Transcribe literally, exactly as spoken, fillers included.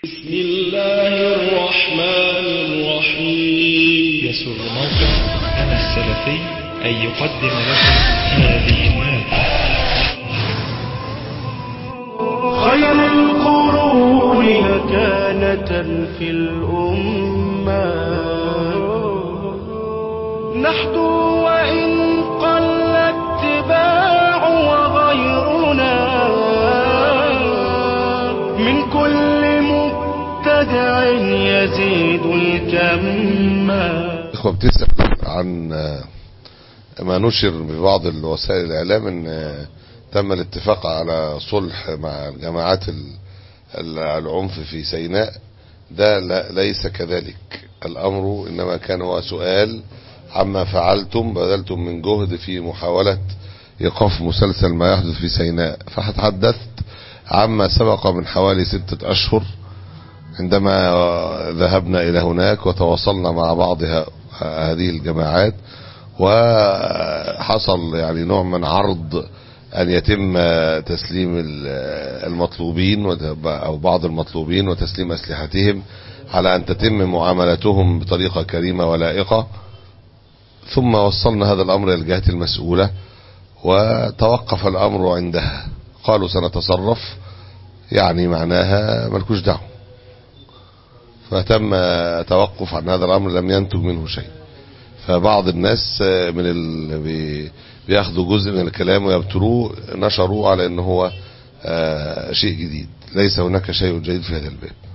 بسم الله الرحمن الرحيم. يسر موقع أنا السلفي أن يقدم لكم هذه المادة. خير القرون مكانة في الأمة نحدو وإن قل اتباع، وغيرنا من كل مبتدع يزيد الكم. إخوة بتسأل عن ما نشر ببعض الوسائل الإعلام أن تم الاتفاق على صلح مع جماعات العنف في سيناء. ده ليس كذلك الأمر، إنما كان هو سؤال عما فعلتم بذلتم من جهد في محاولة إيقاف مسلسل ما يحدث في سيناء. فتحدثت عما سبق من حوالي ستة أشهر عندما ذهبنا إلى هناك وتواصلنا مع بعض هذه الجماعات، وحصل يعني نوع من عرض أن يتم تسليم المطلوبين أو بعض المطلوبين وتسليم أسلحتهم على أن تتم معاملتهم بطريقة كريمة ولائقة. ثم وصلنا هذا الأمر إلى الجهات المسؤولة وتوقف الأمر عندها، قالوا سنتصرف، يعني معناها ملكوش دعوة. فتم توقف عن هذا الأمر، لم ينتج منه شيء. فبعض الناس من اللي بياخدوا جزء من الكلام ويبتروه نشروه على أنه هو شيء جديد. ليس هناك شيء جديد في هذا الباب.